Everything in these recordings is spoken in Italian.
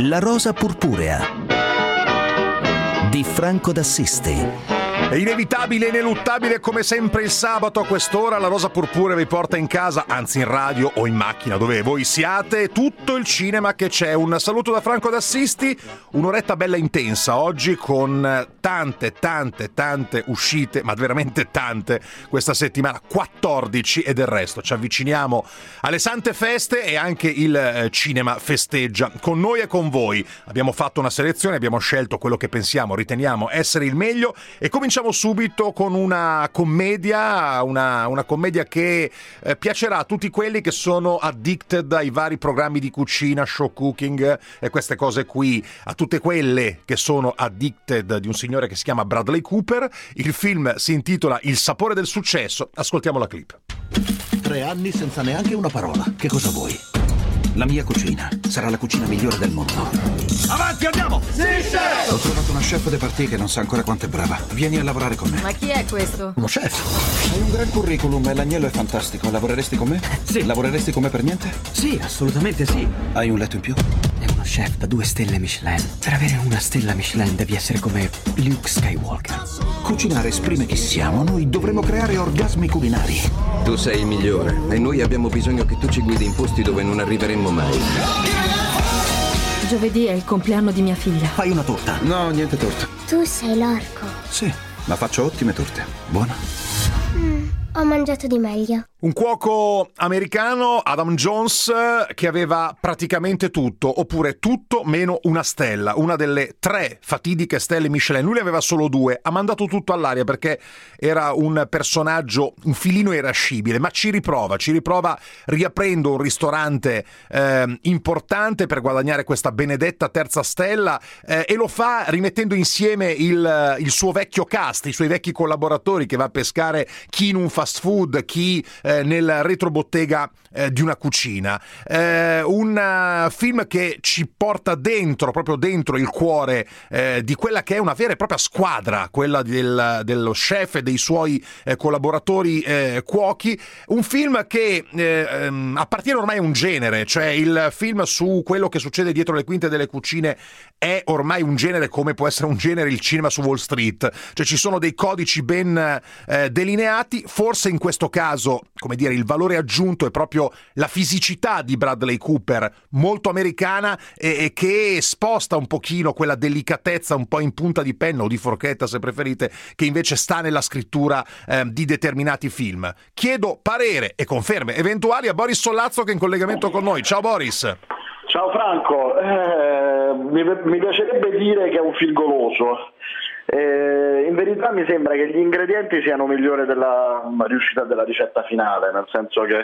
La rosa purpurea di Franco d'Assisti. È inevitabile, ineluttabile, come sempre il sabato a quest'ora la Rosa Purpurea vi porta in casa, anzi in radio o in macchina, dove voi siate, tutto il cinema che c'è. Un saluto da Franco d'Assisti, un'oretta bella intensa oggi con tante uscite, ma veramente tante questa settimana, 14, e del resto ci avviciniamo alle sante feste e anche il cinema festeggia con noi e con voi. Abbiamo fatto una selezione, abbiamo scelto quello che pensiamo, riteniamo essere il meglio e cominciamo subito con una commedia, una commedia che piacerà a tutti quelli che sono addicted ai vari programmi di cucina, show cooking e queste cose qui, a tutte quelle che sono addicted di un signore che si chiama Bradley Cooper. Il film si intitola Il sapore del successo. Ascoltiamo la clip. 3 anni senza neanche una parola. Che cosa vuoi? La mia cucina sarà la cucina migliore del mondo. Avanti, andiamo! Sì, chef! Ho trovato una chef de partie che non sa ancora quanto è brava. Vieni a lavorare con me. Ma chi è questo? Uno chef. Hai un gran curriculum e l'agnello è fantastico. Lavoreresti con me? Sì. Lavoreresti con me per niente? Sì, assolutamente sì. Hai un letto in più? È uno chef da 2 stelle Michelin. Per avere una stella Michelin devi essere come Luke Skywalker. Cucinare esprime chi siamo. Noi dovremmo creare orgasmi culinari. Tu sei il migliore e noi abbiamo bisogno che tu ci guidi in posti dove non arriveremmo mai. Giovedì è il compleanno di mia figlia. Fai una torta. No, niente torta. Tu sei l'orco. Sì, ma faccio ottime torte. Buona. Ho mangiato di meglio. Un cuoco americano, Adam Jones, che aveva praticamente tutto, oppure tutto meno una stella, una delle 3 fatidiche stelle Michelin. Lui ne aveva solo 2, ha mandato tutto all'aria perché era un personaggio un filino irascibile, ma ci riprova riaprendo un ristorante importante per guadagnare questa benedetta 3ª stella e lo fa rimettendo insieme il suo vecchio cast, i suoi vecchi collaboratori, che va a pescare chi in un fast food, chi nel retrobottega di una cucina. Un film che ci porta proprio dentro il cuore di quella che è una vera e propria squadra, quella dello chef e dei suoi collaboratori cuochi. Un film che appartiene ormai a un genere, cioè il film su quello che succede dietro le quinte delle cucine è ormai un genere come può essere un genere il cinema su Wall Street, cioè ci sono dei codici ben delineati. Forse in questo caso, come dire, il valore aggiunto è proprio la fisicità di Bradley Cooper, molto americana e che sposta un pochino quella delicatezza un po' in punta di penna o di forchetta, se preferite, che invece sta nella scrittura di determinati film. Chiedo parere e conferme eventuali a Boris Sollazzo, che è in collegamento con noi. Ciao Boris. Ciao Franco, mi piacerebbe dire che è un film goloso. In verità mi sembra che gli ingredienti siano migliori della riuscita della ricetta finale, nel senso che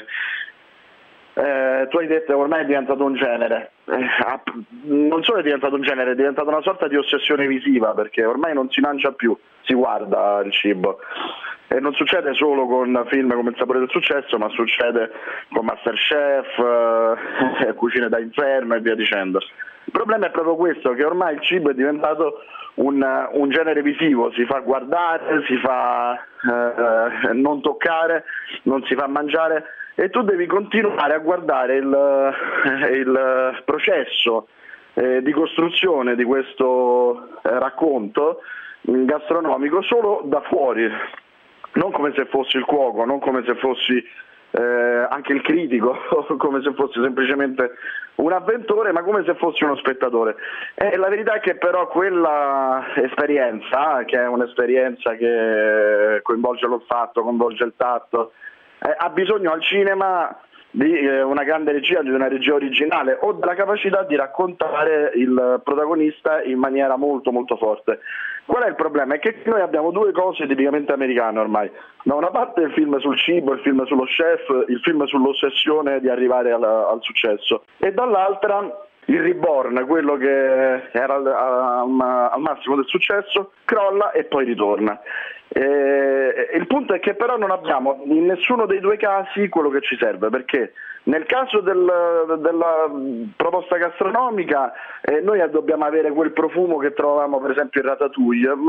tu hai detto che ormai è diventato un genere. Non solo è diventato un genere, è diventata una sorta di ossessione visiva, perché ormai non si mangia più, si guarda il cibo. E non succede solo con film come Il sapore del successo, ma succede con Masterchef, Cucine da inferno e via dicendo. Il problema è proprio questo, che ormai il cibo è diventato un genere visivo, si fa guardare, si fa non toccare, non si fa mangiare, e tu devi continuare a guardare il processo di costruzione di questo racconto gastronomico solo da fuori, non come se fossi il cuoco, non come se fossi anche il critico, come se fossi semplicemente un avventore, ma come se fossi uno spettatore. E la verità è che però quella esperienza, che è un'esperienza che coinvolge l'olfatto, coinvolge il tatto, ha bisogno al cinema di una grande regia, di una regia originale o della capacità di raccontare il protagonista in maniera molto molto forte. Qual è il problema? È che noi abbiamo 2 cose tipicamente americane ormai. Da una parte il film sul cibo, il film sullo chef, il film sull'ossessione di arrivare al successo, e dall'altra il reborn, quello che era al massimo del successo, crolla e poi ritorna. Il punto è che però non abbiamo in nessuno dei 2 casi quello che ci serve, perché nel caso della proposta gastronomica noi dobbiamo avere quel profumo che trovavamo per esempio in Ratatouille, ma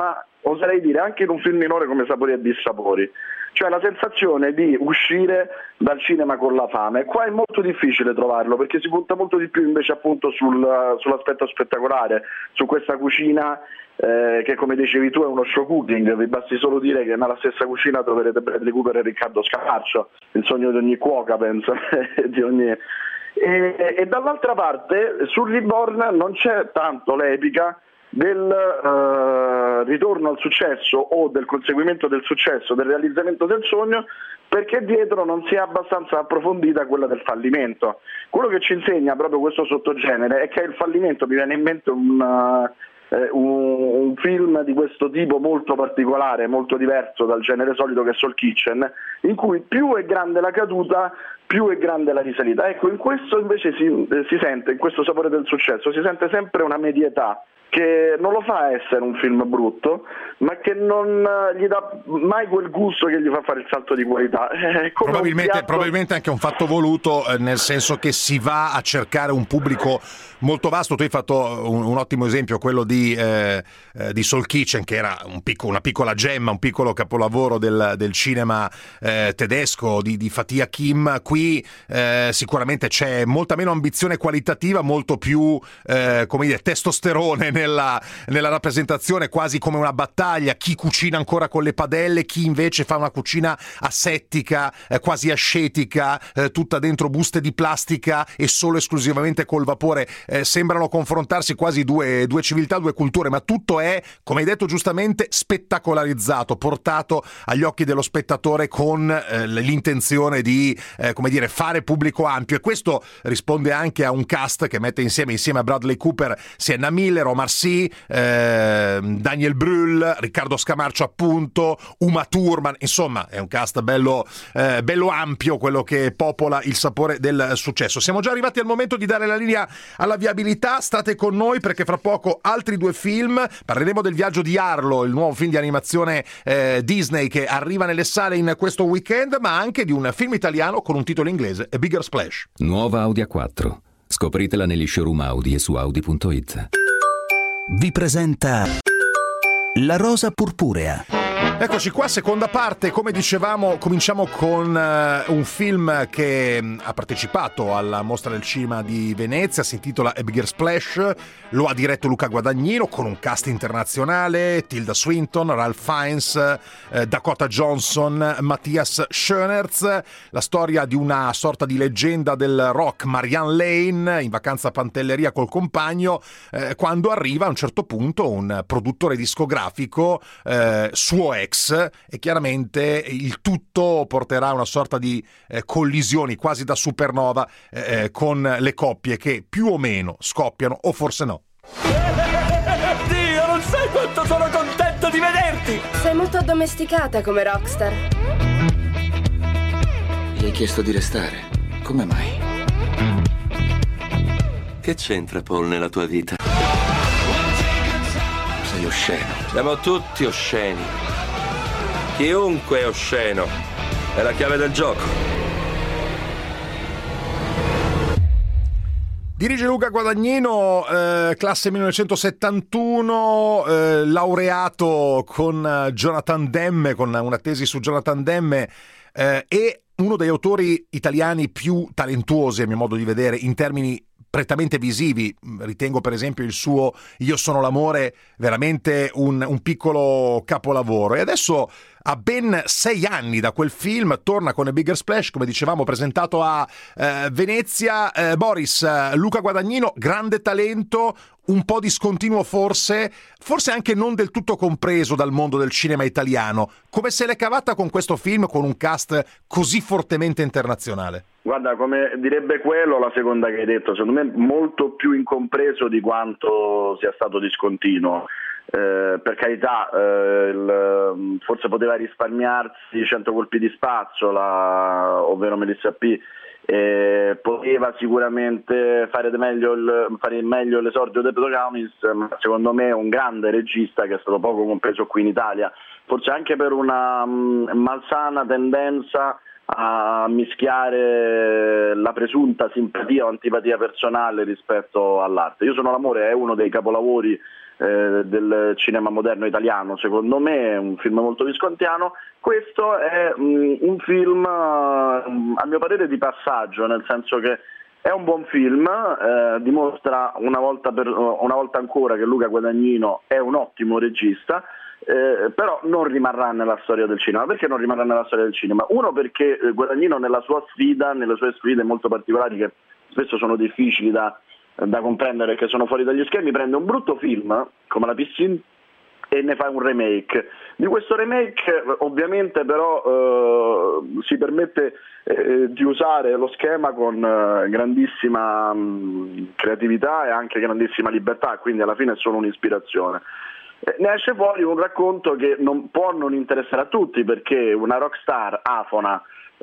oserei dire anche in un film minore come Sapori e Dissapori, cioè la sensazione di uscire dal cinema con la fame. Qua è molto difficile trovarlo perché si punta molto di più invece appunto sull'aspetto spettacolare, su questa cucina che come dicevi tu è uno show cooking. Vi basti solo dire che nella stessa cucina troverete Bradley Cooper e Riccardo Scamarcio, il sogno di ogni cuoca penso, di ogni... E dall'altra parte sul Reborn non c'è tanto l'epica del ritorno al successo o del conseguimento del successo, del realizzamento del sogno, perché dietro non si è abbastanza approfondita quella del fallimento. Quello che ci insegna proprio questo sottogenere è che il fallimento, mi viene in mente un film di questo tipo molto particolare, molto diverso dal genere solito che è Soul Kitchen, in cui più è grande la caduta, più è grande la risalita. Ecco, in questo invece si sente, in questo Sapore del successo, si sente sempre una medietà che non lo fa essere un film brutto, ma che non gli dà mai quel gusto che gli fa fare il salto di qualità. Probabilmente anche un fatto voluto, nel senso che si va a cercare un pubblico molto vasto. Tu hai fatto un ottimo esempio, quello di Soul Kitchen, che era una piccola gemma, un piccolo capolavoro del cinema tedesco di Fatih Akin. Qui sicuramente c'è molta meno ambizione qualitativa, molto più testosterone nella rappresentazione, quasi come una battaglia, chi cucina ancora con le padelle, chi invece fa una cucina asettica, quasi ascetica, tutta dentro buste di plastica e solo esclusivamente col vapore. Sembrano confrontarsi quasi due civiltà, due culture, ma tutto è, come hai detto giustamente, spettacolarizzato, portato agli occhi dello spettatore con l'intenzione di fare pubblico ampio, e questo risponde anche a un cast che mette insieme a Bradley Cooper Sienna Miller, Omar Sy, Daniel Brühl, Riccardo Scamarcio appunto, Uma Thurman. Insomma è un cast bello ampio, quello che popola il Sapore del successo. Siamo già arrivati al momento di dare la linea alla viabilità. State con noi perché fra poco altri due film. Parleremo del viaggio di Arlo, il nuovo film di animazione Disney che arriva nelle sale in questo weekend, ma anche di un film italiano con un titolo inglese, A Bigger Splash. Nuova Audi A4. Scopritela negli showroom Audi e su Audi.it. Vi presenta La Rosa Purpurea. Eccoci qua, seconda parte. Come dicevamo, cominciamo con un film che ha partecipato alla Mostra del Cinema di Venezia, si intitola A Bigger Splash, lo ha diretto Luca Guadagnino con un cast internazionale: Tilda Swinton, Ralph Fiennes, Dakota Johnson, Matthias Schoenertz. La storia di una sorta di leggenda del rock, Marianne Lane, in vacanza a Pantelleria col compagno, quando arriva a un certo punto un produttore discografico, suo ex, e chiaramente il tutto porterà a una sorta di collisioni quasi da supernova con le coppie che più o meno scoppiano, o forse no. Dio, non sai quanto sono contento di vederti! Sei molto addomesticata come rockstar. Gli hai chiesto di restare. Come mai? Che c'entra Paul nella tua vita? Sei osceno. Siamo tutti osceni. Chiunque è osceno. È la chiave del gioco. Dirige Luca Guadagnino, classe 1971, laureato con Jonathan Demme, con una tesi su Jonathan Demme, e uno degli autori italiani più talentuosi, a mio modo di vedere, in termini prettamente visivi. Ritengo per esempio il suo Io sono l'amore veramente un piccolo capolavoro. E adesso, a ben 6 anni da quel film, torna con A Bigger Splash, come dicevamo, presentato a Venezia. Boris, Luca Guadagnino, grande talento, un po' discontinuo forse anche non del tutto compreso dal mondo del cinema italiano. Come se l'è cavata con questo film, con un cast così fortemente internazionale? Guarda, come direbbe quello, la seconda che hai detto, secondo me molto più incompreso di quanto sia stato discontinuo. Per carità, forse poteva risparmiarsi 100 colpi di spazzola, ovvero Melissa P. Poteva sicuramente fare meglio l'esordio dei protagonisti, ma secondo me è un grande regista che è stato poco compreso qui in Italia, forse anche per una malsana tendenza a mischiare la presunta simpatia o antipatia personale rispetto all'arte. Io sono l'amore è uno dei capolavori del cinema moderno italiano, secondo me è un film molto viscontiano. Questo è un film a mio parere di passaggio, nel senso che è un buon film, dimostra una volta ancora che Luca Guadagnino è un ottimo regista, però non rimarrà nella storia del cinema. Perché non rimarrà nella storia del cinema? Uno, perché Guadagnino nelle sue sfide molto particolari, che spesso sono difficili da comprendere, che sono fuori dagli schermi, prende un brutto film come La Piscine e ne fa un remake. Di questo remake ovviamente però si permette di usare lo schema con grandissima creatività e anche grandissima libertà, quindi alla fine è solo un'ispirazione. Ne esce fuori un racconto che non può non interessare a tutti, perché una rockstar afona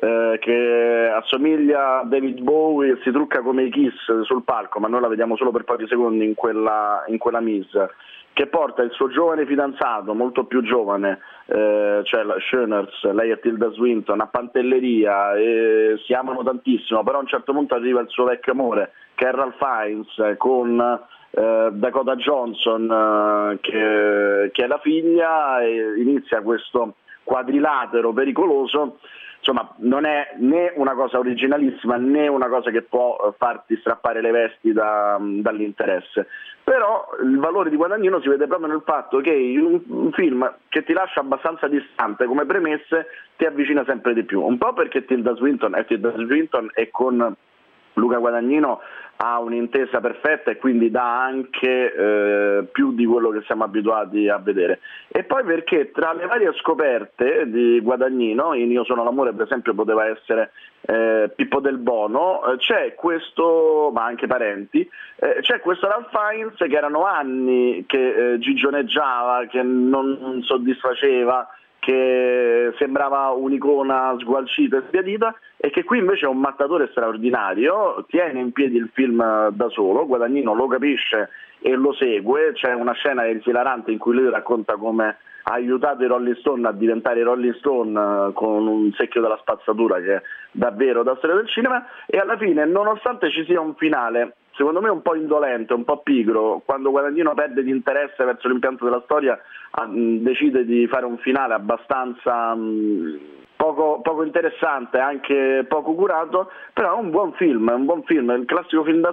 che assomiglia a David Bowie e si trucca come i Kiss sul palco, ma noi la vediamo solo per pochi secondi in quella mise, che porta il suo giovane fidanzato, molto più giovane, cioè Schöners, lei è Tilda Swinton, a Pantelleria, e si amano tantissimo, però a un certo punto arriva il suo vecchio amore, che è Ralph Fiennes, con Dakota Johnson, che è la figlia, e inizia questo quadrilatero pericoloso. Insomma, non è né una cosa originalissima né una cosa che può farti strappare le vesti dall'interesse. Però il valore di Guadagnino si vede proprio nel fatto che in un film che ti lascia abbastanza distante come premesse ti avvicina sempre di più. Un po' perché Tilda Swinton e con Luca Guadagnino ha un'intesa perfetta e quindi dà anche più di quello che siamo abituati a vedere. E poi perché tra le varie scoperte di Guadagnino, in Io sono l'amore per esempio poteva essere Pippo del Bono, c'è questo, ma anche Parenti, c'è questo Ralph Fiennes che erano anni che gigioneggiava, che non soddisfaceva, che sembrava un'icona sgualcita e sbiadita, e che qui invece è un mattatore straordinario, tiene in piedi il film da solo, Guadagnino lo capisce e lo segue. C'è una scena esilarante in cui lui racconta come ha aiutato i Rolling Stone a diventare i Rolling Stone con un secchio della spazzatura che è davvero da storia del cinema, e alla fine, nonostante ci sia un finale secondo me un po' indolente, un po' pigro, quando Guadagnino perde di interesse verso l'impianto della storia, decide di fare un finale abbastanza poco interessante, anche poco curato, però è un buon film, il classico film da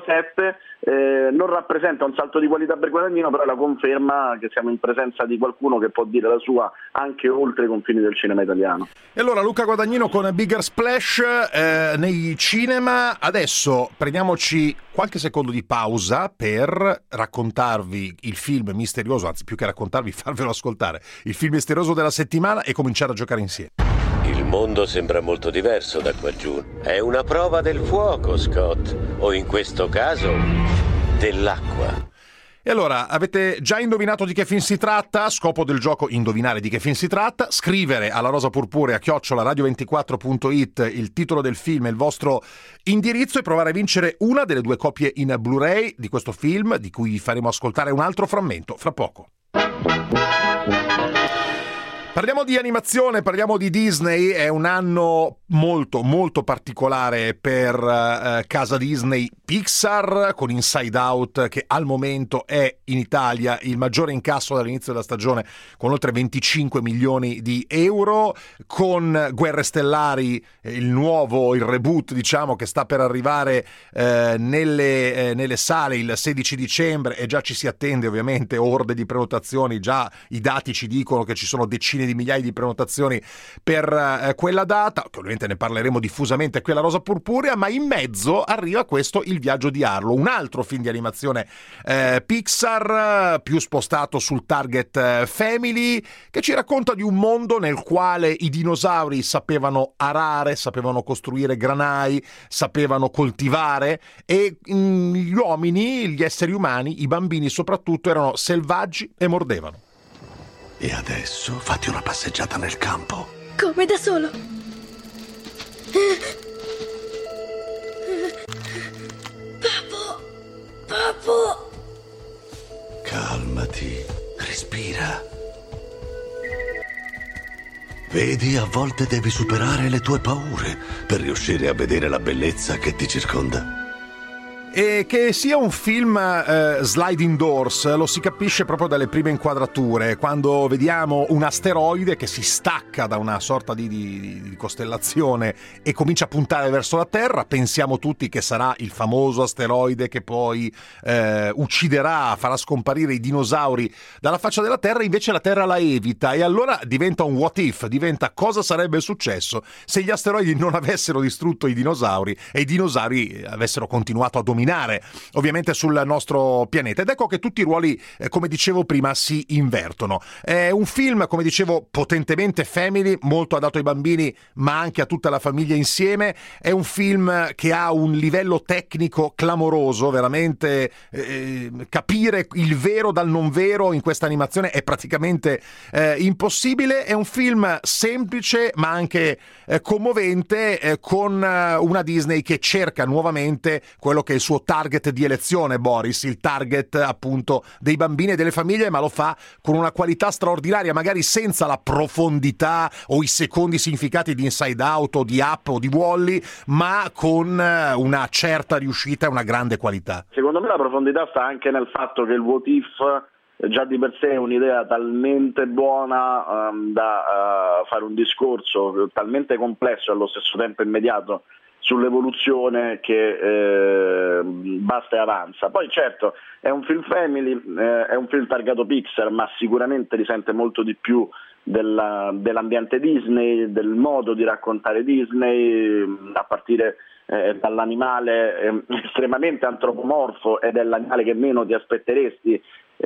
7, non rappresenta un salto di qualità per Guadagnino, però è la conferma che siamo in presenza di qualcuno che può dire la sua anche oltre i confini del cinema italiano. E allora Luca Guadagnino con Bigger Splash nei cinema. Adesso prendiamoci qualche secondo di pausa per raccontarvi il film misterioso, anzi più che raccontarvi, farvelo ascoltare, il film misterioso della settimana, e cominciare a giocare insieme. Il mondo sembra molto diverso da qua giù. È una prova del fuoco, Scott, o in questo caso dell'acqua. E allora, avete già indovinato di che film si tratta? Scopo del gioco: indovinare di che film si tratta, scrivere alla rosapurpurea@radio24.it il titolo del film e il vostro indirizzo e provare a vincere una delle 2 copie in Blu-ray di questo film, di cui vi faremo ascoltare un altro frammento fra poco. Parliamo di animazione, parliamo di Disney. È un anno molto molto particolare per casa Disney Pixar, con Inside Out che al momento è in Italia il maggiore incasso dall'inizio della stagione, con oltre 25 milioni di euro, con Guerre Stellari, il reboot diciamo, che sta per arrivare nelle sale il 16 dicembre, e già ci si attende ovviamente orde di prenotazioni. Già i dati ci dicono che ci sono decine di migliaia di prenotazioni per quella data, che ovviamente ne parleremo diffusamente qui alla Rosa Purpurea. Ma in mezzo arriva questo Il viaggio di Arlo, un altro film di animazione Pixar, più spostato sul target family, che ci racconta di un mondo nel quale i dinosauri sapevano arare, sapevano costruire granai, sapevano coltivare, e gli uomini, gli esseri umani, i bambini soprattutto, erano selvaggi e mordevano. E adesso fatti una passeggiata nel campo. Come da solo? Papo! Calmati, respira. Vedi, a volte devi superare le tue paure per riuscire a vedere la bellezza che ti circonda. E che sia un film sliding doors lo si capisce proprio dalle prime inquadrature, quando vediamo un asteroide che si stacca da una sorta di costellazione e comincia a puntare verso la Terra. Pensiamo tutti che sarà il famoso asteroide che poi ucciderà, farà scomparire i dinosauri dalla faccia della Terra, invece la Terra la evita, e allora diventa un what if, diventa cosa sarebbe successo se gli asteroidi non avessero distrutto i dinosauri e i dinosauri avessero continuato a dominare ovviamente sul nostro pianeta. Ed ecco che tutti i ruoli, come dicevo prima, si invertono. È un film, come dicevo, potentemente family, molto adatto ai bambini ma anche a tutta la famiglia insieme. È un film che ha un livello tecnico clamoroso, veramente capire il vero dal non vero in questa animazione è praticamente impossibile. È un film semplice ma anche commovente, con una Disney che cerca nuovamente quello che è il suo target di elezione, Boris, il target appunto dei bambini e delle famiglie, ma lo fa con una qualità straordinaria, magari senza la profondità o i secondi significati di Inside Out o di Up o di Wall-E, ma con una certa riuscita e una grande qualità. Secondo me la profondità sta anche nel fatto che il what if già di per sé è un'idea talmente buona da fare un discorso talmente complesso e allo stesso tempo immediato sull'evoluzione che basta e avanza. Poi certo è un film family, è un film targato Pixar, ma sicuramente risente molto di più dell'ambiente Disney, del modo di raccontare Disney, a partire dall'animale estremamente antropomorfo ed è l'animale che meno ti aspetteresti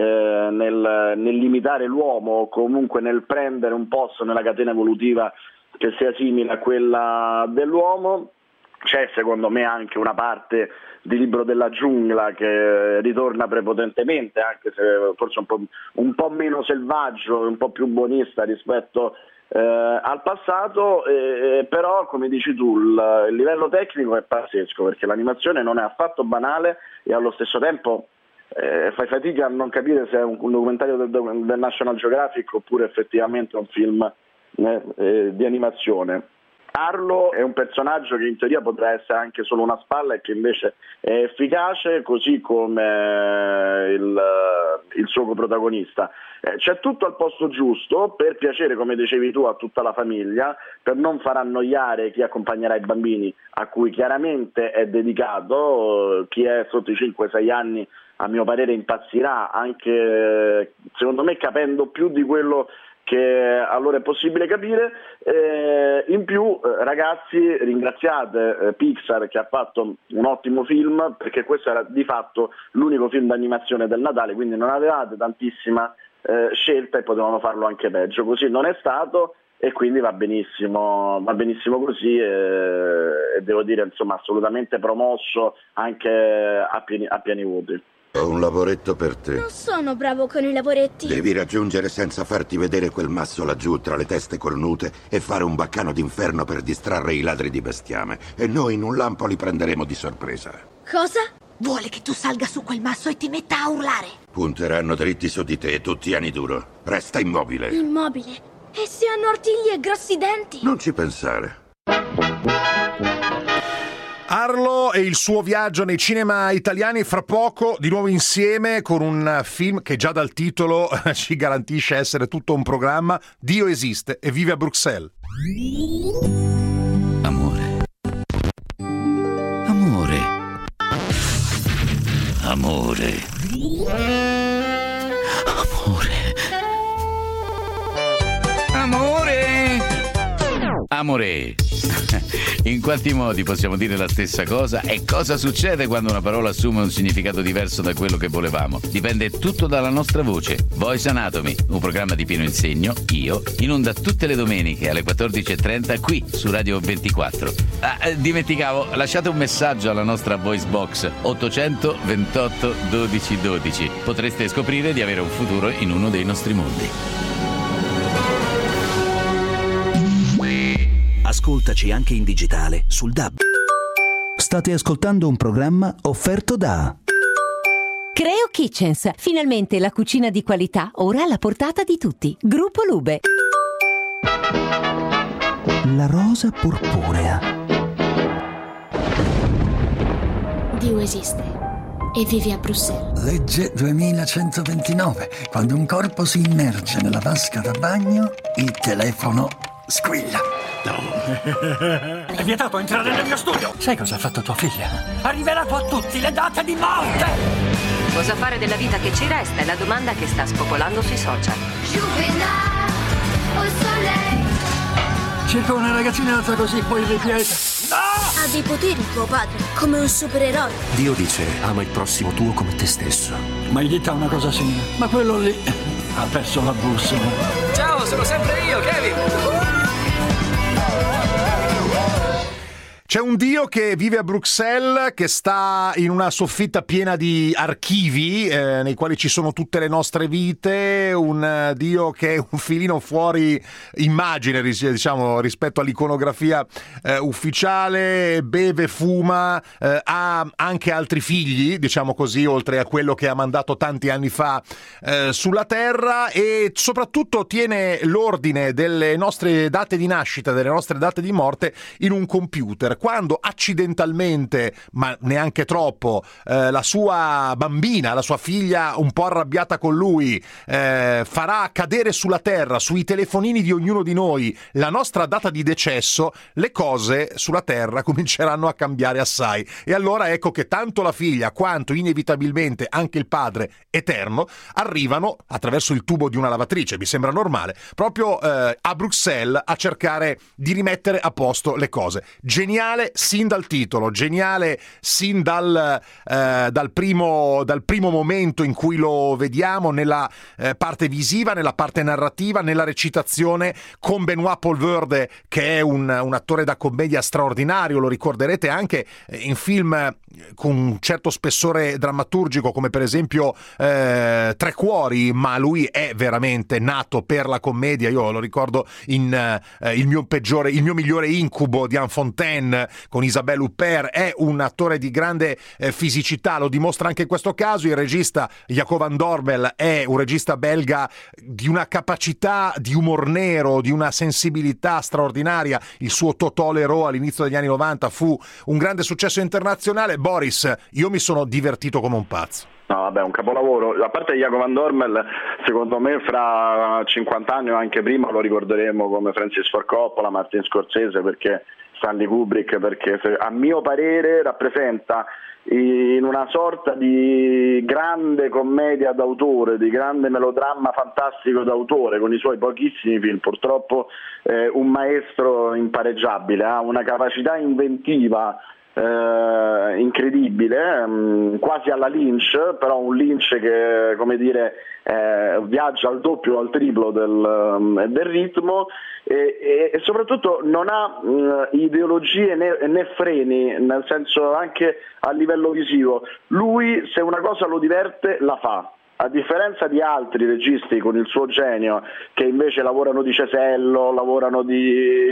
nell'imitare l'uomo, o comunque nel prendere un posto nella catena evolutiva che sia simile a quella dell'uomo. C'è secondo me anche una parte di Libro della giungla che ritorna prepotentemente, anche se forse un po' meno selvaggio, un po' più buonista rispetto al passato, però come dici tu il livello tecnico è pazzesco, perché l'animazione non è affatto banale e allo stesso tempo fai fatica a non capire se è un documentario del National Geographic oppure effettivamente un film di animazione. Arlo è un personaggio che in teoria potrà essere anche solo una spalla e che invece è efficace, così come il suo coprotagonista. C'è tutto al posto giusto per piacere, come dicevi tu, a tutta la famiglia, per non far annoiare chi accompagnerà i bambini, a cui chiaramente è dedicato. Chi è sotto i 5-6 anni a mio parere impazzirà, anche secondo me capendo più di quello che allora è possibile capire. In più, ragazzi, ringraziate Pixar che ha fatto un ottimo film, perché questo era di fatto l'unico film d'animazione del Natale, quindi non avevate tantissima scelta e potevano farlo anche peggio. Così non è stato e quindi va benissimo così, e devo dire insomma assolutamente promosso anche a pieni voti. Ho un lavoretto per te. Non sono bravo con i lavoretti. Devi raggiungere senza farti vedere quel masso laggiù tra le teste cornute e fare un baccano d'inferno per distrarre i ladri di bestiame. E noi in un lampo li prenderemo di sorpresa. Cosa? Vuole che tu salga su quel masso e ti metta a urlare. Punteranno dritti su di te e tu tieni duro. Resta immobile. Immobile? E se hanno artigli e grossi denti? Non ci pensare. Arlo e il suo viaggio nei cinema italiani, fra poco di nuovo insieme con un film che già dal titolo ci garantisce essere tutto un programma. Dio esiste e vive a Bruxelles. Amore. Amore. Amore. Amore. Amore. Amore. In quanti modi possiamo dire la stessa cosa? E cosa succede quando una parola assume un significato diverso da quello che volevamo? Dipende tutto dalla nostra voce. Voice Anatomy, un programma di pieno insegno, io, in onda tutte le domeniche alle 14.30 qui su Radio 24. Dimenticavo, lasciate un messaggio alla nostra voice box 800 28 12 12. Potreste scoprire di avere un futuro in uno dei nostri mondi. Ascoltaci anche in digitale sul DAB. State ascoltando un programma offerto da Creo Kitchens. Finalmente la cucina di qualità ora alla portata di tutti. Gruppo Lube. La rosa purpurea. Dio esiste. e vivi a Bruxelles. Legge 2129. Quando un corpo si immerge nella vasca da bagno, il telefono squilla. È vietato entrare nel mio studio. Sai cosa ha fatto tua figlia? Ha rivelato a tutti le date di morte. Cosa fare della vita che ci resta è la domanda che sta spopolando sui social. Circa una ragazzina alta così, poi ripieta. No! Ha dei poteri tuo padre, come un supereroe. Dio dice, ama il prossimo tuo come te stesso. Mai detta una cosa simile. Ma quello lì ha perso la bussola. Ciao, sono sempre io, Kevin. C'è un dio che vive a Bruxelles, che sta in una soffitta piena di archivi nei quali ci sono tutte le nostre vite, un dio che è un filino fuori immagine, diciamo, rispetto all'iconografia ufficiale, beve, fuma, ha anche altri figli, diciamo così, oltre a quello che ha mandato tanti anni fa sulla Terra, e soprattutto tiene l'ordine delle nostre date di nascita, delle nostre date di morte in un computer. Quando accidentalmente, ma neanche troppo, la sua bambina, la sua figlia un po' arrabbiata con lui, farà cadere sulla terra, sui telefonini di ognuno di noi, la nostra data di decesso, le cose sulla terra cominceranno a cambiare assai. E allora ecco che tanto la figlia quanto inevitabilmente anche il padre eterno arrivano attraverso il tubo di una lavatrice, mi sembra normale, proprio a Bruxelles a cercare di rimettere a posto le cose. Geniale sin dal titolo, geniale sin dal primo momento in cui lo vediamo, nella parte visiva, nella parte narrativa, nella recitazione, con Benoît Poelvoorde, che è un attore da commedia straordinario. Lo ricorderete anche in film con un certo spessore drammaturgico, come per esempio Tre Cuori, ma lui è veramente nato per la commedia. Io lo ricordo in il mio migliore incubo di Anne Fontaine con Isabelle Huppert. È un attore di grande fisicità, lo dimostra anche in questo caso. Il regista Jacob van Dormel è un regista belga di una capacità di humor nero, di una sensibilità straordinaria. Il suo Totò Leroux all'inizio degli anni 90 fu un grande successo internazionale. Boris, io mi sono divertito come un pazzo. No, vabbè, un capolavoro. A parte Jacob van Dormel, secondo me fra 50 anni o anche prima lo ricorderemo come Francis Ford Coppola, Martin Scorsese, perché Stanley Kubrick, perché a mio parere rappresenta in una sorta di grande commedia d'autore, di grande melodramma fantastico d'autore, con i suoi pochissimi film, purtroppo un maestro impareggiabile, ha una capacità inventiva incredibile, quasi alla Lynch, però un Lynch che, come dire, viaggia al doppio o al triplo del ritmo e soprattutto non ha ideologie né freni, nel senso anche a livello visivo. Lui, se una cosa lo diverte, la fa. A differenza di altri registi con il suo genio, che invece lavorano di cesello, lavorano di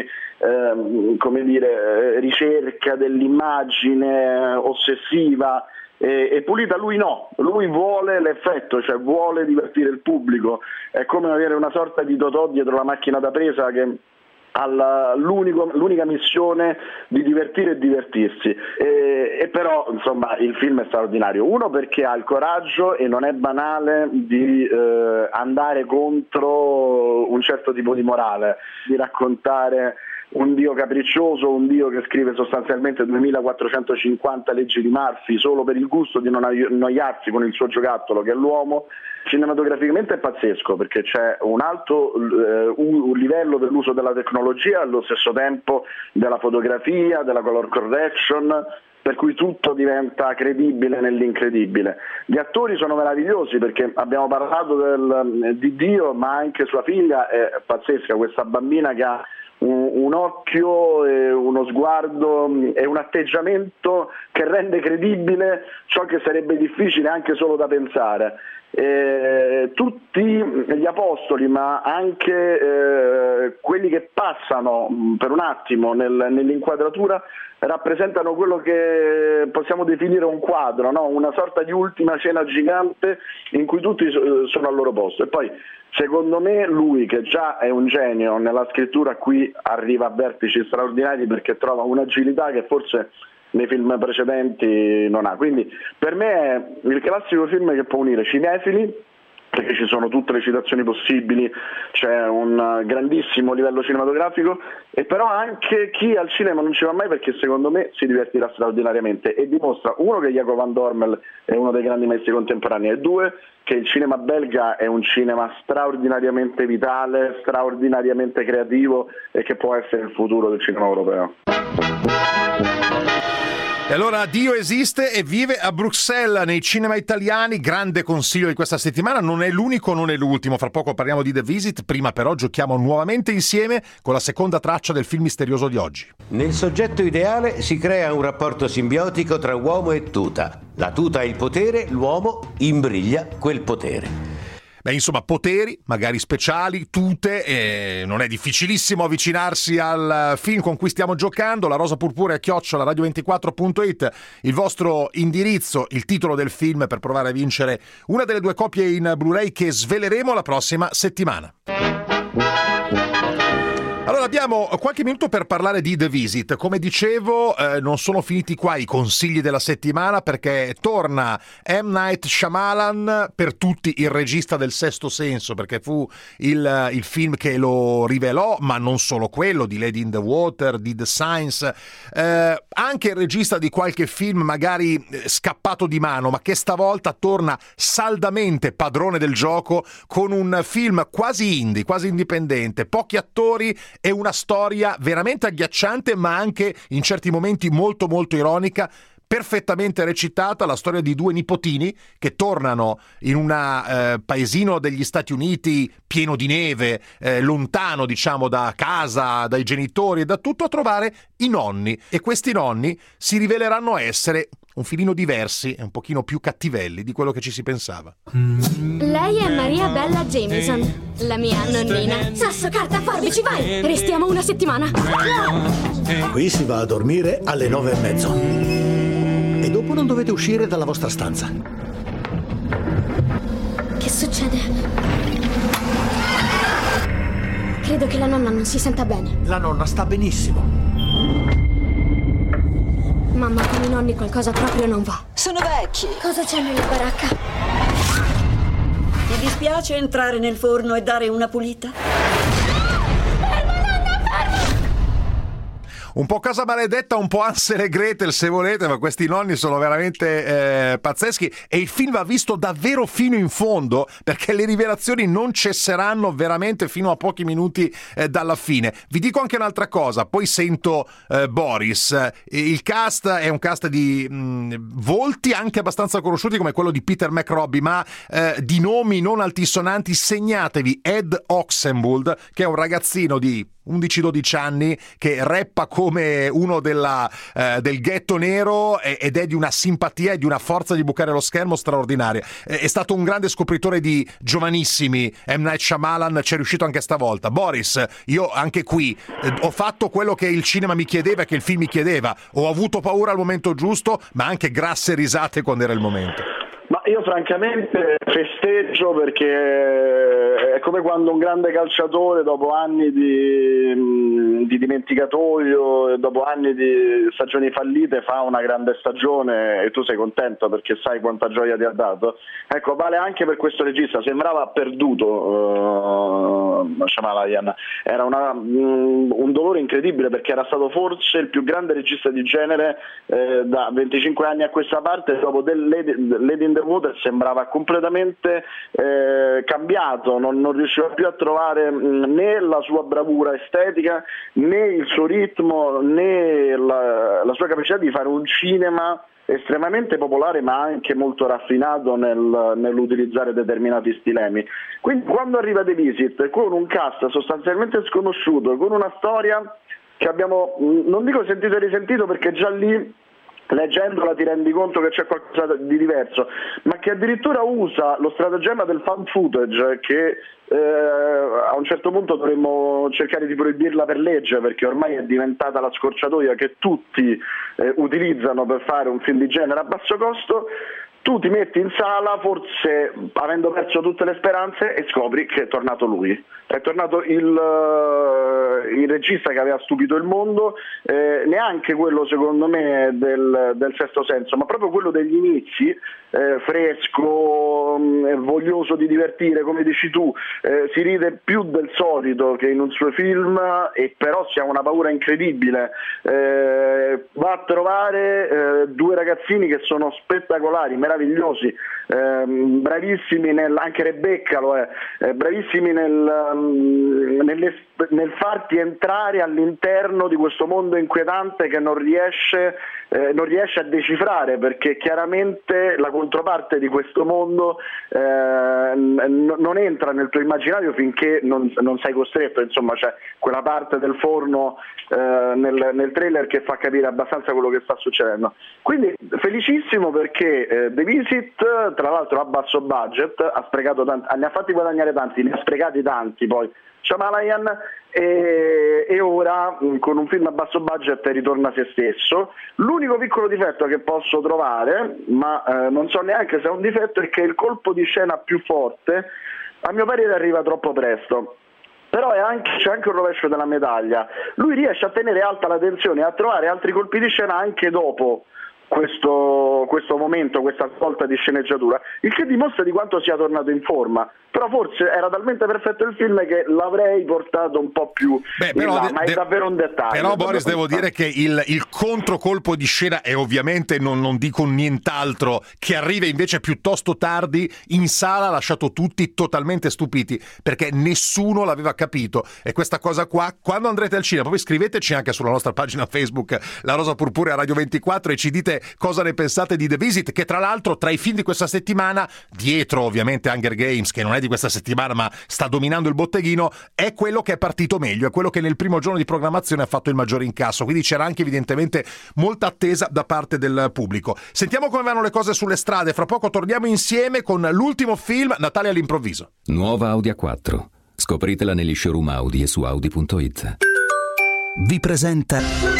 ricerca dell'immagine ossessiva e pulita, lui no, lui vuole l'effetto, cioè vuole divertire il pubblico. È come avere una sorta di Totò dietro la macchina da presa che ha l'unica missione di divertire e divertirsi, e però insomma il film è straordinario. Uno, perché ha il coraggio, e non è banale, di andare contro un certo tipo di morale, di raccontare un dio capriccioso, un dio che scrive sostanzialmente 2450 leggi di Murphy solo per il gusto di non annoiarsi con il suo giocattolo che è l'uomo. Cinematograficamente è pazzesco, perché c'è un alto un livello dell'uso della tecnologia, allo stesso tempo della fotografia, della color correction, per cui tutto diventa credibile nell'incredibile. Gli attori sono meravigliosi, perché abbiamo parlato di Dio, ma anche sua figlia è pazzesca, questa bambina che ha un occhio e uno sguardo e un atteggiamento che rende credibile ciò che sarebbe difficile anche solo da pensare. Tutti gli apostoli, ma anche quelli che passano per un attimo nell'inquadratura, rappresentano quello che possiamo definire un quadro, no? Una sorta di ultima cena gigante in cui tutti sono al loro posto. E poi, secondo me, lui, che già è un genio nella scrittura, qui arriva a vertici straordinari, perché trova un'agilità che forse nei film precedenti non ha. Quindi per me è il classico film che può unire cinefili, perché ci sono tutte le citazioni possibili, c'è un grandissimo livello cinematografico, e però anche chi al cinema non ci va mai, perché secondo me si divertirà straordinariamente e dimostra, uno, che Jacob van Dormel è uno dei grandi maestri contemporanei, e due, che il cinema belga è un cinema straordinariamente vitale, straordinariamente creativo e che può essere il futuro del cinema europeo. E allora Dio esiste e vive a Bruxelles, nei cinema italiani. Grande consiglio di questa settimana, non è l'unico, non è l'ultimo. Fra poco parliamo di The Visit, prima però giochiamo nuovamente insieme con la seconda traccia del film misterioso di oggi. Nel soggetto ideale si crea un rapporto simbiotico tra uomo e tuta. La tuta ha il potere, l'uomo imbriglia quel potere. Beh, insomma, poteri, magari speciali, tute, non è difficilissimo avvicinarsi al film con cui stiamo giocando. La rosa purpurea @radio24.it, il vostro indirizzo, il titolo del film per provare a vincere una delle 2 copie in Blu-ray che sveleremo la prossima settimana. Allora abbiamo qualche minuto per parlare di The Visit. Come dicevo, non sono finiti qua i consigli della settimana, perché torna M. Night Shyamalan, per tutti il regista del Sesto Senso, perché fu il film che lo rivelò, ma non solo quello, di Lady in the Water, di The Signs, anche il regista di qualche film magari scappato di mano, ma che stavolta torna saldamente padrone del gioco con un film quasi indie, quasi indipendente, pochi attori e una storia veramente agghiacciante, ma anche in certi momenti molto molto ironica, perfettamente recitata, la storia di 2 nipotini che tornano in un paesino degli Stati Uniti pieno di neve, lontano diciamo da casa, dai genitori e da tutto, a trovare i nonni, e questi nonni si riveleranno essere un filino diversi e un pochino più cattivelli di quello che ci si pensava. Lei è Maria Bella Jameson, la mia nonnina. Sasso, carta, forbici, vai! Restiamo una settimana. Qui si va a dormire alle 9:30. E dopo non dovete uscire dalla vostra stanza. Che succede? Credo che la nonna non si senta bene. La nonna sta benissimo. Mamma, con i nonni qualcosa proprio non va. Sono vecchi. Cosa c'è nella baracca? Ti dispiace entrare nel forno e dare una pulita? Un po' Casa Maledetta, un po' Hansel e Gretel se volete, ma questi nonni sono veramente pazzeschi, e il film va visto davvero fino in fondo, perché le rivelazioni non cesseranno veramente fino a pochi minuti dalla fine. Vi dico anche un'altra cosa, poi sento Boris, il cast è un cast di volti anche abbastanza conosciuti come quello di Peter McRobbie, ma di nomi non altisonanti segnatevi Ed Oxenbould, che è un ragazzino di 11-12 anni che rappa come uno del ghetto nero ed è di una simpatia e di una forza di bucare lo schermo straordinaria. È stato un grande scopritore di giovanissimi. M. Night Shyamalan ci è riuscito anche stavolta. Boris, io anche qui ho fatto quello che il cinema mi chiedeva e che il film mi chiedeva. Ho avuto paura al momento giusto, ma anche grasse risate quando era il momento. Ma io francamente festeggio, perché è come quando un grande calciatore dopo anni di dimenticatoio, dopo anni di stagioni fallite, fa una grande stagione e tu sei contento perché sai quanta gioia ti ha dato. Ecco, vale anche per questo regista. Sembrava perduto Shyamalan, era un dolore incredibile, perché era stato forse il più grande regista di genere da 25 anni a questa parte. Dopo Lady in the Water sembrava completamente cambiato, non riusciva più a trovare né la sua bravura estetica, né il suo ritmo, né la sua capacità di fare un cinema estremamente popolare, ma anche molto raffinato nell'utilizzare determinati stilemi. Quindi quando arriva The Visit con un cast sostanzialmente sconosciuto, con una storia che abbiamo, non dico sentito e risentito, perché già lì leggendola ti rendi conto che c'è qualcosa di diverso, ma che addirittura usa lo stratagemma del fan footage, che a un certo punto dovremmo cercare di proibirla per legge, perché ormai è diventata la scorciatoia che tutti utilizzano per fare un film di genere a basso costo. tu ti metti in sala forse avendo perso tutte le speranze e scopri che è tornato lui, è tornato il regista che aveva stupito il mondo, neanche quello secondo me del Sesto Senso, ma proprio quello degli inizi, fresco, voglioso di divertire, come dici tu, si ride più del solito che in un suo film e però si ha una paura incredibile, va a trovare due ragazzini che sono spettacolari, meravigliosi, bravissimi anche Rebecca lo è, bravissimi nel farti entrare all'interno di questo mondo inquietante che non riesce a decifrare, perché chiaramente la controparte di questo mondo non entra nel tuo immaginario finché non sei costretto, insomma c'è quella parte del forno nel trailer che fa capire abbastanza quello che sta succedendo. Quindi felicissimo perché The Visit, tra l'altro a basso budget, ha sprecato ne ha fatti guadagnare tanti, ne ha sprecati tanti poi Shyamalan, e ora con un film a basso budget ritorna se stesso. L'unico piccolo difetto che posso trovare, ma non so neanche se è un difetto, è che il colpo di scena più forte a mio parere arriva troppo presto. Però c'è anche un rovescio della medaglia, lui riesce a tenere alta la tensione e a trovare altri colpi di scena anche dopo questo momento, questa svolta di sceneggiatura, il che dimostra di quanto sia tornato in forma. Però forse era talmente perfetto il film che l'avrei portato un po' più in là, ma è davvero un dettaglio. Però Boris, devo dire che il controcolpo di scena è ovviamente, non dico nient'altro, che arriva invece piuttosto tardi in sala, ha lasciato tutti totalmente stupiti, perché nessuno l'aveva capito. E questa cosa qua, quando andrete al cinema, poi scriveteci anche sulla nostra pagina Facebook La Rosa Purpurea Radio 24 e ci dite cosa ne pensate di The Visit, che tra l'altro tra i film di questa settimana, dietro ovviamente Hunger Games, che non è di questa settimana ma sta dominando il botteghino, è quello che è partito meglio, è quello che nel primo giorno di programmazione ha fatto il maggiore incasso, quindi c'era anche evidentemente molta attesa da parte del pubblico. Sentiamo come vanno le cose sulle strade, fra poco torniamo insieme con l'ultimo film, Natale all'improvviso. Nuova Audi A4, scopritela negli showroom Audi e su Audi.it. Vi presenta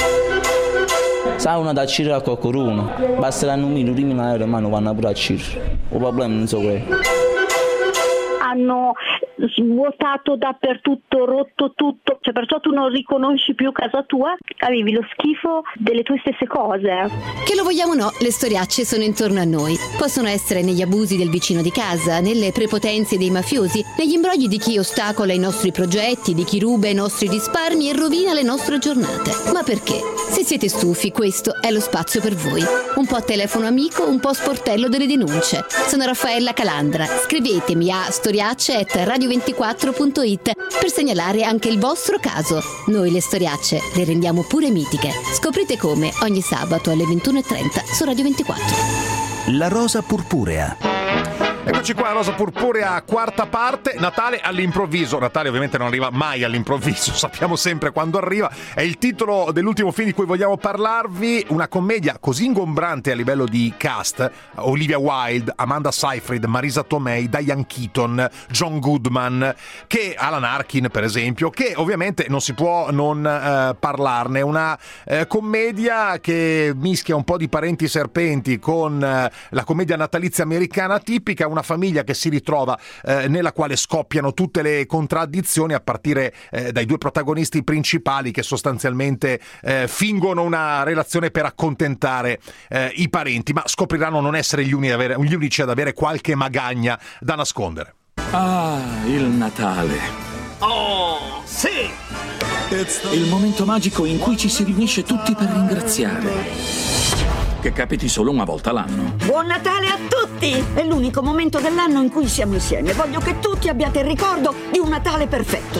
Sa una da circa a qualcuno, basterà un minuto ma non vanno pure a circa. Il problema non so quello. Hanno svuotato dappertutto, rotto tutto, cioè perciò tu non riconosci più casa tua, avevi lo schifo delle tue stesse cose. Che lo vogliamo o no, le storiacce sono intorno a noi. Possono essere negli abusi del vicino di casa, nelle prepotenze dei mafiosi, negli imbrogli di chi ostacola i nostri progetti, di chi ruba i nostri risparmi e rovina le nostre giornate. Ma perché? Se siete stufi, questo è lo spazio per voi. Un po' telefono amico, un po' sportello delle denunce. Sono Raffaella Calandra. Scrivetemi a storiacce@radio24.it per segnalare anche il vostro caso. Noi le storiacce le rendiamo pure mitiche. Scoprite come ogni sabato alle 21:30 su Radio 24. La Rosa Purpurea. Eccoci qua, Rosa Purpurea, quarta parte, Natale all'improvviso. Natale ovviamente non arriva mai all'improvviso, sappiamo sempre quando arriva. È il titolo dell'ultimo film di cui vogliamo parlarvi, una commedia così ingombrante a livello di cast: Olivia Wilde, Amanda Seyfried, Marisa Tomei, Diane Keaton, John Goodman, che Alan Arkin per esempio, che ovviamente non si può non parlarne. Una commedia che mischia un po' di Parenti serpenti con la commedia natalizia americana tipica, una famiglia che si ritrova nella quale scoppiano tutte le contraddizioni, a partire dai due protagonisti principali che sostanzialmente fingono una relazione per accontentare i parenti, ma scopriranno non essere gli unici ad avere qualche magagna da nascondere. Ah, il Natale. Oh, sì! Il momento magico in cui ci si riunisce tutti per ringraziare. Che capiti solo una volta l'anno. Buon Natale a tutti! È l'unico momento dell'anno in cui siamo insieme. Voglio che tutti abbiate il ricordo di un Natale perfetto.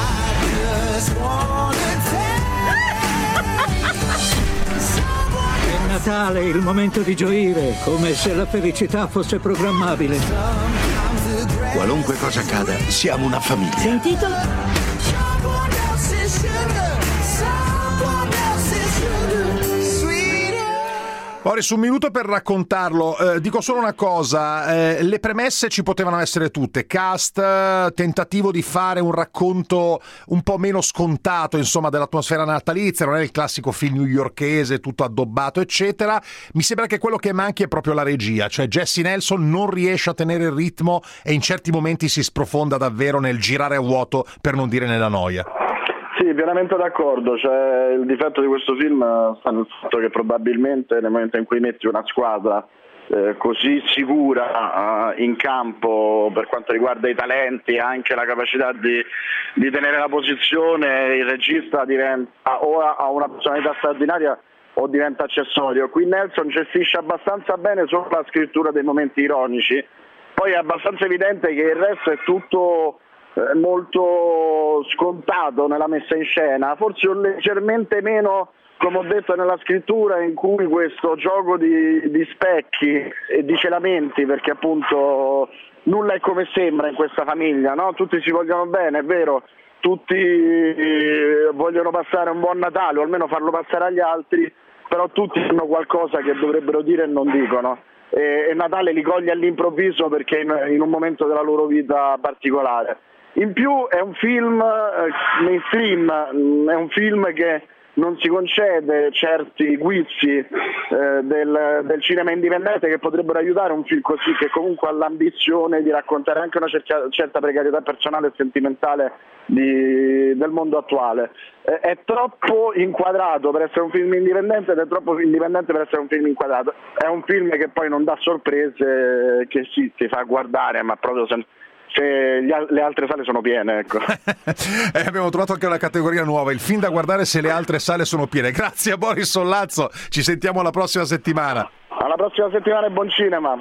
È Natale, il momento di gioire, come se la felicità fosse programmabile. Qualunque cosa accada, siamo una famiglia. Sentito? Boris, un minuto per raccontarlo. Dico solo una cosa, le premesse ci potevano essere tutte, cast, tentativo di fare un racconto un po' meno scontato, insomma, dell'atmosfera natalizia, non è il classico film newyorkese tutto addobbato eccetera. Mi sembra che quello che manchi è proprio la regia, cioè Jesse Nelson non riesce a tenere il ritmo e in certi momenti si sprofonda davvero nel girare a vuoto, per non dire nella noia. Sì, pienamente d'accordo, cioè, il difetto di questo film sta nel fatto che probabilmente nel momento in cui metti una squadra così sicura in campo per quanto riguarda i talenti, anche la capacità di tenere la posizione, il regista diventa o ha una personalità straordinaria o diventa accessorio. Qui Nelson gestisce abbastanza bene solo la scrittura dei momenti ironici, poi è abbastanza evidente che il resto è tutto molto scontato nella messa in scena, forse leggermente meno, come ho detto, nella scrittura, in cui questo gioco di specchi e di celamenti, perché appunto nulla è come sembra in questa famiglia, no? Tutti si vogliono bene, è vero, tutti vogliono passare un buon Natale o almeno farlo passare agli altri, però tutti hanno qualcosa che dovrebbero dire e non dicono. E Natale li coglie all'improvviso perché in un momento della loro vita particolare. In più è un film mainstream, è un film che non si concede certi guizzi del cinema indipendente che potrebbero aiutare un film così, che comunque ha l'ambizione di raccontare anche una certa precarietà personale e sentimentale del mondo attuale. È troppo inquadrato per essere un film indipendente ed è troppo indipendente per essere un film inquadrato. È un film che poi non dà sorprese, che sì, ti fa guardare, ma proprio se le altre sale sono piene, ecco. Abbiamo trovato anche una categoria nuova, il film da guardare se le altre sale sono piene. Grazie a Boris Sollazzo, ci sentiamo la prossima settimana. Alla prossima settimana e buon cinema.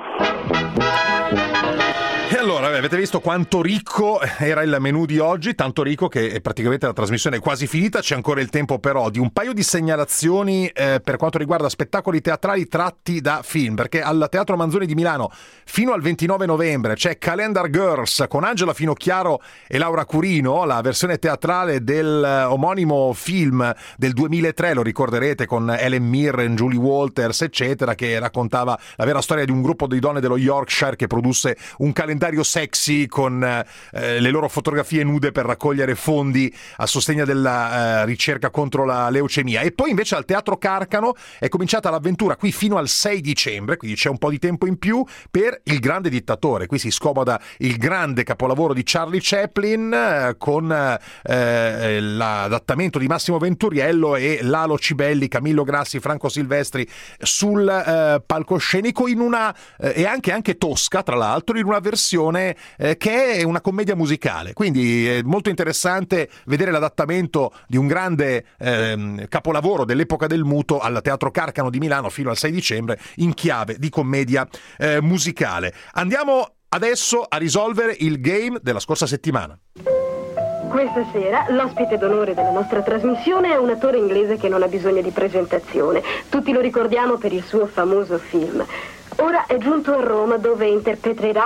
E allora, avete visto quanto ricco era il menù di oggi, tanto ricco che praticamente la trasmissione è quasi finita, c'è ancora il tempo però di un paio di segnalazioni per quanto riguarda spettacoli teatrali tratti da film, perché al Teatro Manzoni di Milano fino al 29 novembre c'è Calendar Girls con Angela Finocchiaro e Laura Curino, la versione teatrale del omonimo film del 2003, lo ricorderete, con Helen Mirren, Julie Walters eccetera, che raccontava la vera storia di un gruppo di donne dello Yorkshire che produsse un calendario sexy con le loro fotografie nude per raccogliere fondi a sostegno della ricerca contro la leucemia. E poi invece al Teatro Carcano è cominciata l'avventura qui fino al 6 dicembre, quindi c'è un po' di tempo in più per Il Grande Dittatore. Qui si scomoda il grande capolavoro di Charlie Chaplin con l'adattamento di Massimo Venturiello e Lalo Cibelli, Camillo Grassi, Franco Silvestri sul palcoscenico in una e anche tosca, tra l'altro, in una versione che è una commedia musicale, quindi è molto interessante vedere l'adattamento di un grande capolavoro dell'epoca del muto al Teatro Carcano di Milano fino al 6 dicembre in chiave di commedia musicale. Andiamo adesso a risolvere il game della scorsa settimana. Questa sera l'ospite d'onore della nostra trasmissione è un attore inglese che non ha bisogno di presentazione. Tutti lo ricordiamo per il suo famoso film. Ora è giunto a Roma dove interpreterà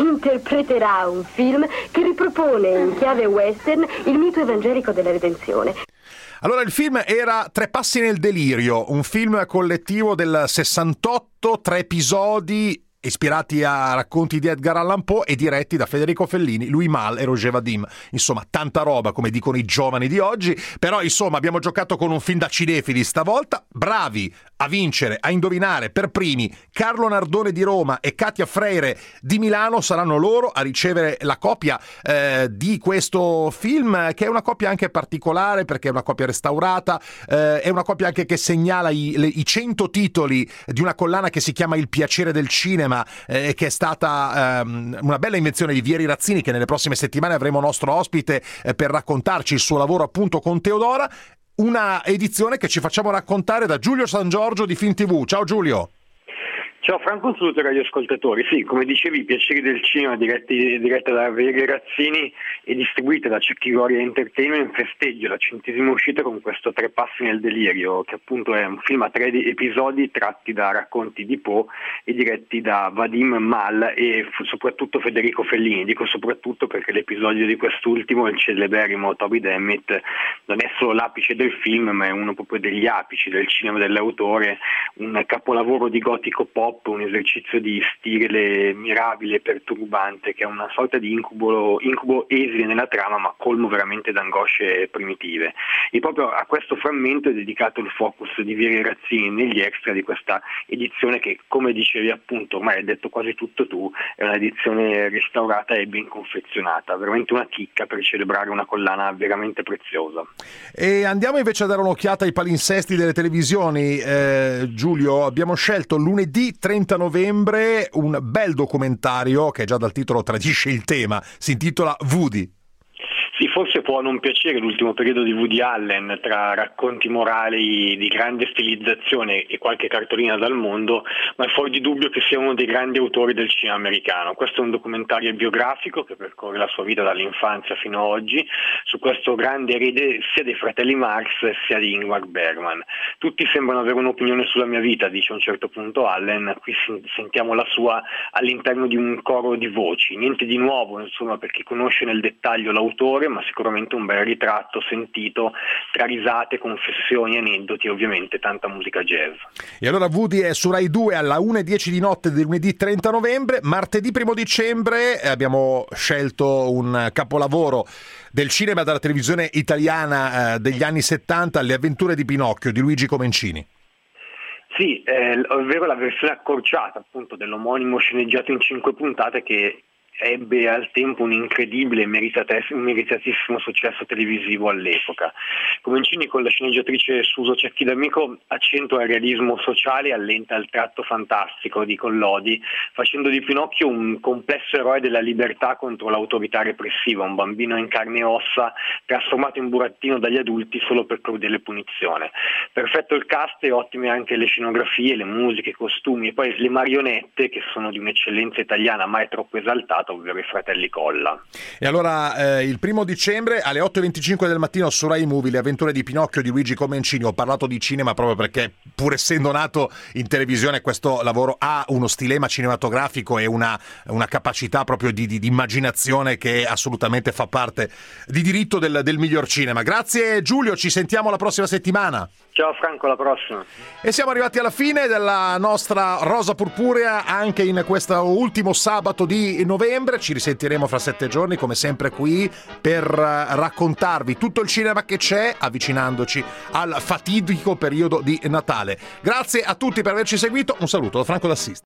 un film che ripropone in chiave western il mito evangelico della redenzione. Allora, il film era Tre passi nel delirio, un film collettivo del 68, 3 episodi ispirati a racconti di Edgar Allan Poe e diretti da Federico Fellini, Louis Malle e Roger Vadim. Insomma, tanta roba, come dicono i giovani di oggi, però insomma abbiamo giocato con un film da cinefili stavolta. Bravi a vincere, a indovinare per primi Carlo Nardone di Roma e Katia Freire di Milano, saranno loro a ricevere la copia di questo film, che è una copia anche particolare perché è una copia restaurata, è una copia anche che segnala i 100 titoli di una collana che si chiama Il piacere del cinema, che è stata una bella invenzione di Vieri Razzini, che nelle prossime settimane avremo nostro ospite per raccontarci il suo lavoro appunto con Teodora. Una edizione che ci facciamo raccontare da Giulio San Giorgio di Film TV. Ciao Giulio. Ciao Franco, un saluto ai radioascoltatori. Sì, come dicevi, i piaceri del cinema dirette da Valerio Razzini e distribuite da Cecchigori Entertainment festeggia la 100ª uscita con questo Tre passi nel delirio, che appunto è un film a 3 episodi tratti da racconti di Poe e diretti da Vadim Mal e soprattutto Federico Fellini. Dico soprattutto perché l'episodio di quest'ultimo, il celeberrimo Toby Dammit, non è solo l'apice del film, ma è uno proprio degli apici del cinema dell'autore, un capolavoro di gotico pop, un esercizio di stile mirabile e perturbante che è una sorta di incubo esile nella trama, ma colmo veramente d'angosce primitive. E proprio a questo frammento è dedicato il focus di Valerio Razzini negli extra di questa edizione che, come dicevi appunto, ormai hai detto quasi tutto tu, è un'edizione restaurata e ben confezionata, veramente una chicca per celebrare una collana veramente preziosa. E andiamo invece a dare un'occhiata ai palinsesti delle televisioni. Giulio, abbiamo scelto lunedì 30 novembre un bel documentario che già dal titolo tradisce il tema, si intitola Woody. Sì, forse può non piacere l'ultimo periodo di Woody Allen tra racconti morali di grande stilizzazione e qualche cartolina dal mondo, ma è fuori di dubbio che sia uno dei grandi autori del cinema americano. Questo è un documentario biografico che percorre la sua vita dall'infanzia fino ad oggi su questo grande erede sia dei fratelli Marx sia di Ingmar Bergman. Tutti sembrano avere un'opinione sulla mia vita, dice a un certo punto Allen, qui sentiamo la sua all'interno di un coro di voci, niente di nuovo insomma per chi conosce nel dettaglio l'autore, ma sicuramente un bel ritratto sentito tra risate, confessioni, aneddoti e ovviamente tanta musica jazz. E allora Woody è su Rai 2 alla 1:10 di notte del lunedì 30 novembre. Martedì 1 dicembre abbiamo scelto un capolavoro del cinema e della televisione italiana degli anni 70, Le avventure di Pinocchio di Luigi Comencini. Sì, ovvero la versione accorciata appunto dell'omonimo sceneggiato in 5 puntate che ebbe al tempo un incredibile e meritatissimo successo televisivo all'epoca. Comencini con la sceneggiatrice Suso Cecchi D'Amico accentua il realismo sociale e allenta il tratto fantastico di Collodi, facendo di Pinocchio un complesso eroe della libertà contro l'autorità repressiva, un bambino in carne e ossa trasformato in burattino dagli adulti solo per crudele punizione. Perfetto il cast e ottime anche le scenografie, le musiche, i costumi e poi le marionette che sono di un'eccellenza italiana mai troppo esaltata, ovvero i fratelli Colla. E allora il 1 dicembre alle 8:25 del mattino su Rai Movie Le avventure di Pinocchio di Luigi Comencini. Ho parlato di cinema proprio perché, pur essendo nato in televisione, questo lavoro ha uno stilema cinematografico e una capacità proprio di immaginazione che assolutamente fa parte di diritto del miglior cinema. Grazie Giulio, ci sentiamo la prossima settimana. Ciao Franco, alla prossima. E siamo arrivati alla fine della nostra Rosa Purpurea anche in questo ultimo sabato di novembre. Ci risentiremo fra 7 giorni come sempre qui per raccontarvi tutto il cinema che c'è, avvicinandoci al fatidico periodo di Natale. Grazie a tutti per averci seguito, un saluto da Franco D'Assist.